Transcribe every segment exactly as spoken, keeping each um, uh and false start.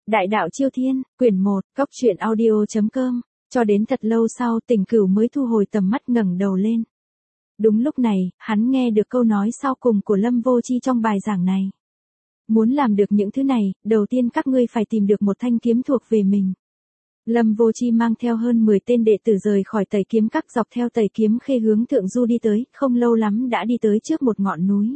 Đại đạo Chiêu Thiên, quyển một, cốc truyện audio chấm com. Cho đến thật lâu sau Tình Cửu mới thu hồi tầm mắt ngẩng đầu lên. Đúng lúc này, hắn nghe được câu nói sau cùng của Lâm Vô Chi trong bài giảng này. Muốn làm được những thứ này, đầu tiên các ngươi phải tìm được một thanh kiếm thuộc về mình. Lâm Vô Chi mang theo hơn mười tên đệ tử rời khỏi Tẩy Kiếm Các, dọc theo Tẩy Kiếm Khê hướng thượng du đi tới, không lâu lắm đã đi tới trước một ngọn núi.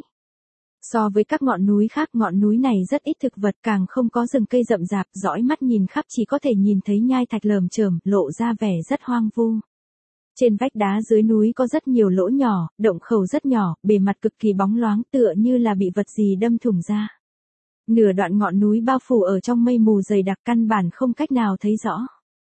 So với các ngọn núi khác, ngọn núi này rất ít thực vật, càng không có rừng cây rậm rạp, dõi mắt nhìn khắp chỉ có thể nhìn thấy nhai thạch lởm chởm, lộ ra vẻ rất hoang vu. Trên vách đá dưới núi có rất nhiều lỗ nhỏ, động khẩu rất nhỏ, bề mặt cực kỳ bóng loáng, tựa như là bị vật gì đâm thủng ra. Nửa đoạn ngọn núi bao phủ ở trong mây mù dày đặc, căn bản không cách nào thấy rõ.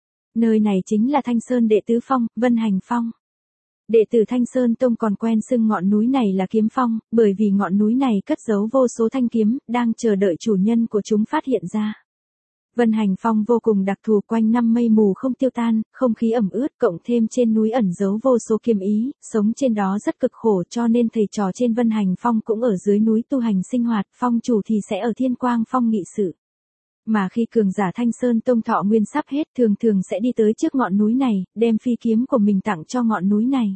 Nơi này chính là Thanh Sơn Đệ Tứ Phong, Vân Hành Phong. Đệ tử Thanh Sơn Tông còn quen xưng ngọn núi này là Kiếm Phong, bởi vì ngọn núi này cất giấu vô số thanh kiếm, đang chờ đợi chủ nhân của chúng phát hiện ra. Vân Hành Phong vô cùng đặc thù, quanh năm mây mù không tiêu tan, không khí ẩm ướt, cộng thêm trên núi ẩn giấu vô số kiếm ý, sống trên đó rất cực khổ, cho nên thầy trò trên Vân Hành Phong cũng ở dưới núi tu hành sinh hoạt, phong chủ thì sẽ ở Thiên Quang Phong nghị sự. Mà khi cường giả Thanh Sơn Tông thọ nguyên sắp hết, thường thường sẽ đi tới trước ngọn núi này, đem phi kiếm của mình tặng cho ngọn núi này.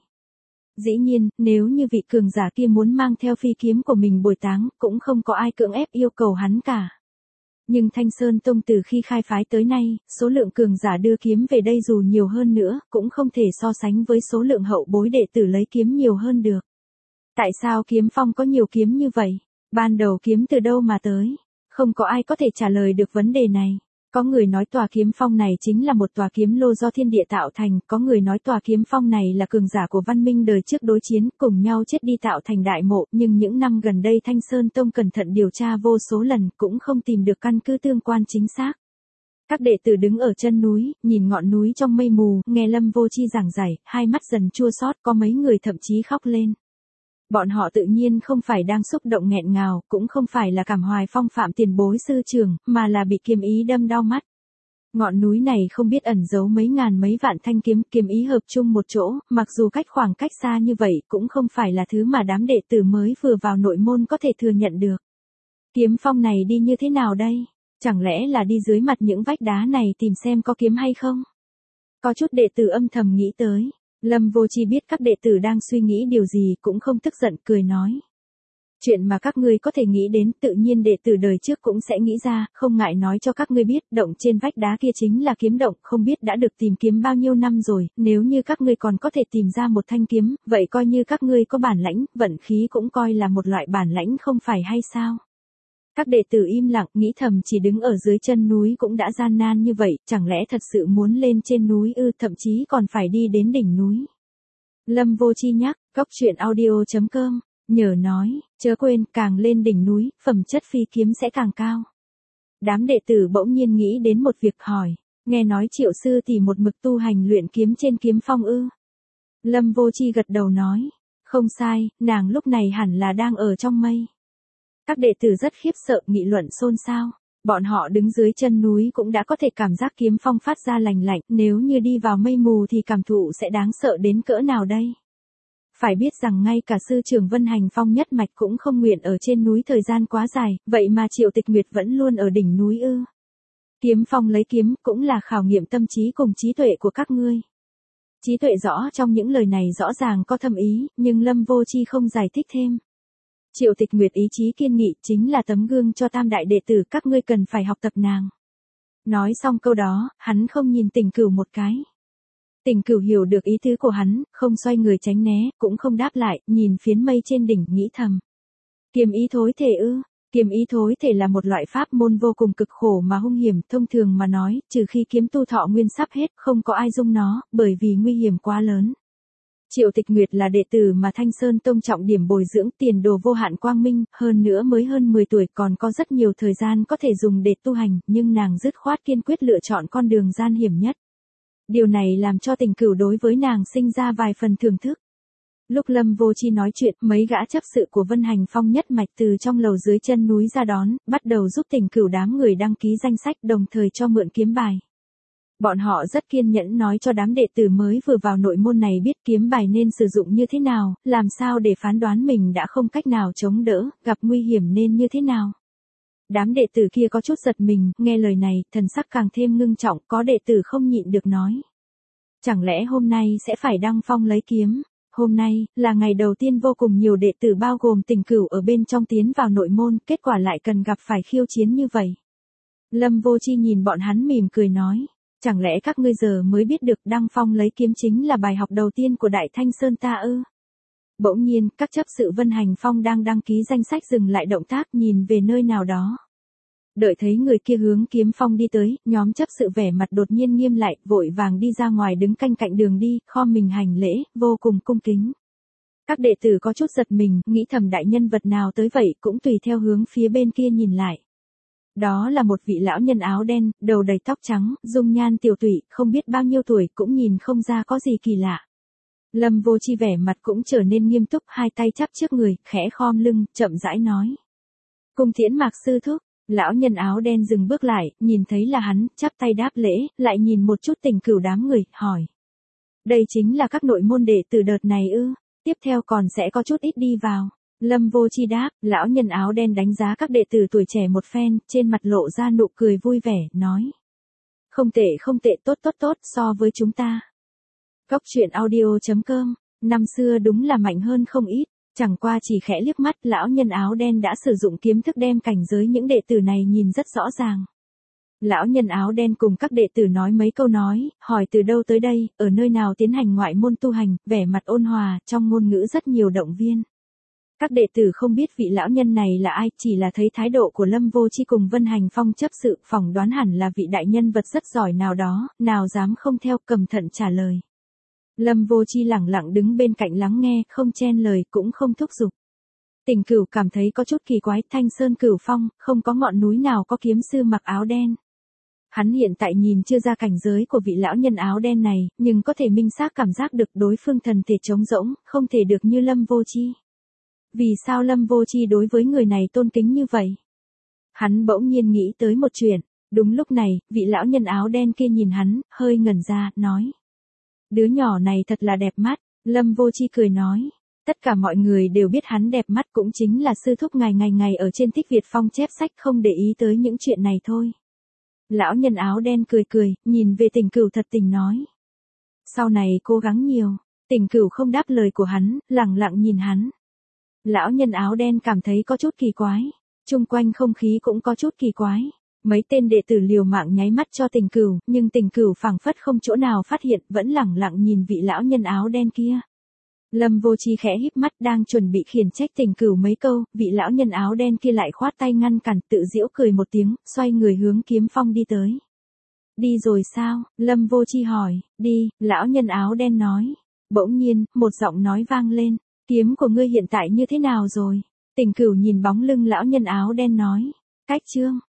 Dĩ nhiên, nếu như vị cường giả kia muốn mang theo phi kiếm của mình bồi táng, cũng không có ai cưỡng ép yêu cầu hắn cả. Nhưng Thanh Sơn Tông từ khi khai phái tới nay, số lượng cường giả đưa kiếm về đây dù nhiều hơn nữa, cũng không thể so sánh với số lượng hậu bối đệ tử lấy kiếm nhiều hơn được. Tại sao Kiếm Phong có nhiều kiếm như vậy? Ban đầu kiếm từ đâu mà tới? Không có ai có thể trả lời được vấn đề này. Có người nói tòa kiếm phong này chính là một tòa kiếm lô do thiên địa tạo thành, có người nói tòa kiếm phong này là cường giả của văn minh đời trước đối chiến, cùng nhau chết đi tạo thành đại mộ, nhưng những năm gần đây Thanh Sơn Tông cẩn thận điều tra vô số lần, cũng không tìm được căn cứ tương quan chính xác. Các đệ tử đứng ở chân núi, nhìn ngọn núi trong mây mù, nghe Lâm Vô Chi giảng giải, hai mắt dần chua xót, có mấy người thậm chí khóc lên. Bọn họ tự nhiên không phải đang xúc động nghẹn ngào, cũng không phải là cảm hoài phong phạm tiền bối sư trưởng, mà là bị kiếm ý đâm đau mắt. Ngọn núi này không biết ẩn giấu mấy ngàn mấy vạn thanh kiếm, kiếm ý hợp chung một chỗ, mặc dù cách khoảng cách xa như vậy, cũng không phải là thứ mà đám đệ tử mới vừa vào nội môn có thể thừa nhận được. Kiếm phong này đi như thế nào đây? Chẳng lẽ là đi dưới mặt những vách đá này tìm xem có kiếm hay không? Có chút đệ tử âm thầm nghĩ tới. Lâm Vô Chi biết các đệ tử đang suy nghĩ điều gì, cũng không tức giận, cười nói. Chuyện mà các ngươi có thể nghĩ đến, tự nhiên đệ tử đời trước cũng sẽ nghĩ ra, không ngại nói cho các ngươi biết, động trên vách đá kia chính là kiếm động, không biết đã được tìm kiếm bao nhiêu năm rồi, nếu như các ngươi còn có thể tìm ra một thanh kiếm, vậy coi như các ngươi có bản lãnh, vận khí cũng coi là một loại bản lãnh không phải hay sao? Các đệ tử im lặng, nghĩ thầm chỉ đứng ở dưới chân núi cũng đã gian nan như vậy, chẳng lẽ thật sự muốn lên trên núi ư, thậm chí còn phải đi đến đỉnh núi. Lâm Vô Chi nhắc, cốc truyện audio chấm com, nhờ nói, chớ quên, càng lên đỉnh núi, phẩm chất phi kiếm sẽ càng cao. Đám đệ tử bỗng nhiên nghĩ đến một việc, hỏi, nghe nói Triệu sư tỷ một mực tu hành luyện kiếm trên Kiếm Phong ư? Lâm Vô Chi gật đầu nói, không sai, nàng lúc này hẳn là đang ở trong mây. Các đệ tử rất khiếp sợ, nghị luận xôn xao. Bọn họ đứng dưới chân núi cũng đã có thể cảm giác kiếm phong phát ra lành lạnh, nếu như đi vào mây mù thì cảm thụ sẽ đáng sợ đến cỡ nào đây? Phải biết rằng ngay cả sư trưởng Vân Hành Phong nhất mạch cũng không nguyện ở trên núi thời gian quá dài, vậy mà Triệu Tịch Nguyệt vẫn luôn ở đỉnh núi ư? Kiếm phong lấy kiếm cũng là khảo nghiệm tâm trí cùng trí tuệ của các ngươi. Trí tuệ rõ trong những lời này rõ ràng có thâm ý, nhưng Lâm Vô Chi không giải thích thêm. Triệu Tịch Nguyệt ý chí kiên nghị, chính là tấm gương cho tam đại đệ tử, các ngươi cần phải học tập nàng. Nói xong câu đó, hắn không nhìn Tình Cửu một cái. Tình Cửu hiểu được ý tứ của hắn, không xoay người tránh né, cũng không đáp lại, nhìn phiến mây trên đỉnh, nghĩ thầm. Kiếm ý thối thể ư? Kiếm ý thối thể là một loại pháp môn vô cùng cực khổ mà hung hiểm, thông thường mà nói, trừ khi kiếm tu thọ nguyên sắp hết, không có ai dung nó, bởi vì nguy hiểm quá lớn. Triệu Tịch Nguyệt là đệ tử mà Thanh Sơn Tông trọng điểm bồi dưỡng, tiền đồ vô hạn quang minh, hơn nữa mới hơn mười tuổi, còn có rất nhiều thời gian có thể dùng để tu hành, nhưng nàng dứt khoát kiên quyết lựa chọn con đường gian hiểm nhất. Điều này làm cho Tình Cửu đối với nàng sinh ra vài phần thưởng thức. Lúc Lâm Vô Chi nói chuyện, mấy gã chấp sự của Vân Hành Phong nhất mạch từ trong lầu dưới chân núi ra đón, bắt đầu giúp Tình Cửu đám người đăng ký danh sách, đồng thời cho mượn kiếm bài. Bọn họ rất kiên nhẫn nói cho đám đệ tử mới vừa vào nội môn này biết kiếm bài nên sử dụng như thế nào, làm sao để phán đoán mình đã không cách nào chống đỡ, gặp nguy hiểm nên như thế nào. Đám đệ tử kia có chút giật mình, nghe lời này, thần sắc càng thêm ngưng trọng, có đệ tử không nhịn được nói. Chẳng lẽ hôm nay sẽ phải đăng phong lấy kiếm? Hôm nay, là ngày đầu tiên vô cùng nhiều đệ tử bao gồm Tình Cửu ở bên trong tiến vào nội môn, kết quả lại cần gặp phải khiêu chiến như vậy. Lâm Vô Chi nhìn bọn hắn mỉm cười nói, chẳng lẽ các ngươi giờ mới biết được đăng phong lấy kiếm chính là bài học đầu tiên của Đại Thanh Sơn ta ư? Bỗng nhiên, các chấp sự Vân Hành Phong đang đăng ký danh sách dừng lại động tác nhìn về nơi nào đó. Đợi thấy người kia hướng kiếm phong đi tới, nhóm chấp sự vẻ mặt đột nhiên nghiêm lại, vội vàng đi ra ngoài đứng canh cạnh đường đi, khom mình hành lễ, vô cùng cung kính. Các đệ tử có chút giật mình, nghĩ thầm đại nhân vật nào tới vậy, cũng tùy theo hướng phía bên kia nhìn lại. Đó là một vị lão nhân áo đen, đầu đầy tóc trắng, dung nhan tiểu tụy, không biết bao nhiêu tuổi, cũng nhìn không ra có gì kỳ lạ. Lâm Vô Chi vẻ mặt cũng trở nên nghiêm túc, hai tay chắp trước người, khẽ khom lưng, chậm rãi nói. Cung tiễn Mạc sư thúc. Lão nhân áo đen dừng bước lại, nhìn thấy là hắn, chắp tay đáp lễ, lại nhìn một chút Tình Cửu đám người, hỏi. Đây chính là các nội môn đệ tử đợt này ư, tiếp theo còn sẽ có chút ít đi vào. Lâm Vô Chi đáp, lão nhân áo đen đánh giá các đệ tử tuổi trẻ một phen, trên mặt lộ ra nụ cười vui vẻ, nói. Không tệ không tệ tốt tốt tốt so với chúng ta. Cốc truyện audio chấm com, năm xưa đúng là mạnh hơn không ít. Chẳng qua chỉ khẽ liếc mắt, lão nhân áo đen đã sử dụng kiếm thức đem cảnh giới những đệ tử này nhìn rất rõ ràng. Lão nhân áo đen cùng các đệ tử nói mấy câu nói, hỏi từ đâu tới đây, ở nơi nào tiến hành ngoại môn tu hành, vẻ mặt ôn hòa, trong ngôn ngữ rất nhiều động viên. Các đệ tử không biết vị lão nhân này là ai, chỉ là thấy thái độ của Lâm Vô Chi cùng Vân Hành Phong chấp sự, phỏng đoán hẳn là vị đại nhân vật rất giỏi nào đó, nào dám không theo, cẩn thận trả lời. Lâm Vô Chi lẳng lặng đứng bên cạnh lắng nghe, không chen lời, cũng không thúc giục. Tình Cửu cảm thấy có chút kỳ quái, Thanh Sơn Cửu Phong, không có ngọn núi nào có kiếm sư mặc áo đen. Hắn hiện tại nhìn chưa ra cảnh giới của vị lão nhân áo đen này, nhưng có thể minh xác cảm giác được đối phương thần thể trống rỗng, không thể được như Lâm Vô Chi. Vì sao Lâm Vô Chi đối với người này tôn kính như vậy? Hắn bỗng nhiên nghĩ tới một chuyện, đúng lúc này, vị lão nhân áo đen kia nhìn hắn, hơi ngẩn ra, nói. Đứa nhỏ này thật là đẹp mắt, Lâm Vô Chi cười nói. Tất cả mọi người đều biết hắn đẹp mắt cũng chính là sư thúc ngài ngày ngày ở trên Thích Việt Phong chép sách không để ý tới những chuyện này thôi. Lão nhân áo đen cười cười, nhìn về Tình Cửu thật tình nói. Sau này cố gắng nhiều, Tình Cửu không đáp lời của hắn, lặng lặng nhìn hắn. Lão nhân áo đen cảm thấy có chút kỳ quái, chung quanh không khí cũng có chút kỳ quái. Mấy tên đệ tử liều mạng nháy mắt cho Tình Cửu, nhưng Tình Cửu phảng phất không chỗ nào phát hiện, vẫn lẳng lặng nhìn vị lão nhân áo đen kia. Lâm Vô Chi khẽ híp mắt đang chuẩn bị khiển trách Tình Cửu mấy câu, vị lão nhân áo đen kia lại khoát tay ngăn cản, tự giễu cười một tiếng, xoay người hướng kiếm phong đi tới. Đi rồi sao? Lâm Vô Chi hỏi. Đi, lão nhân áo đen nói. Bỗng nhiên, một giọng nói vang lên. Kiếm của ngươi hiện tại như thế nào rồi? Tình Cửu nhìn bóng lưng lão nhân áo đen nói. Cách chương.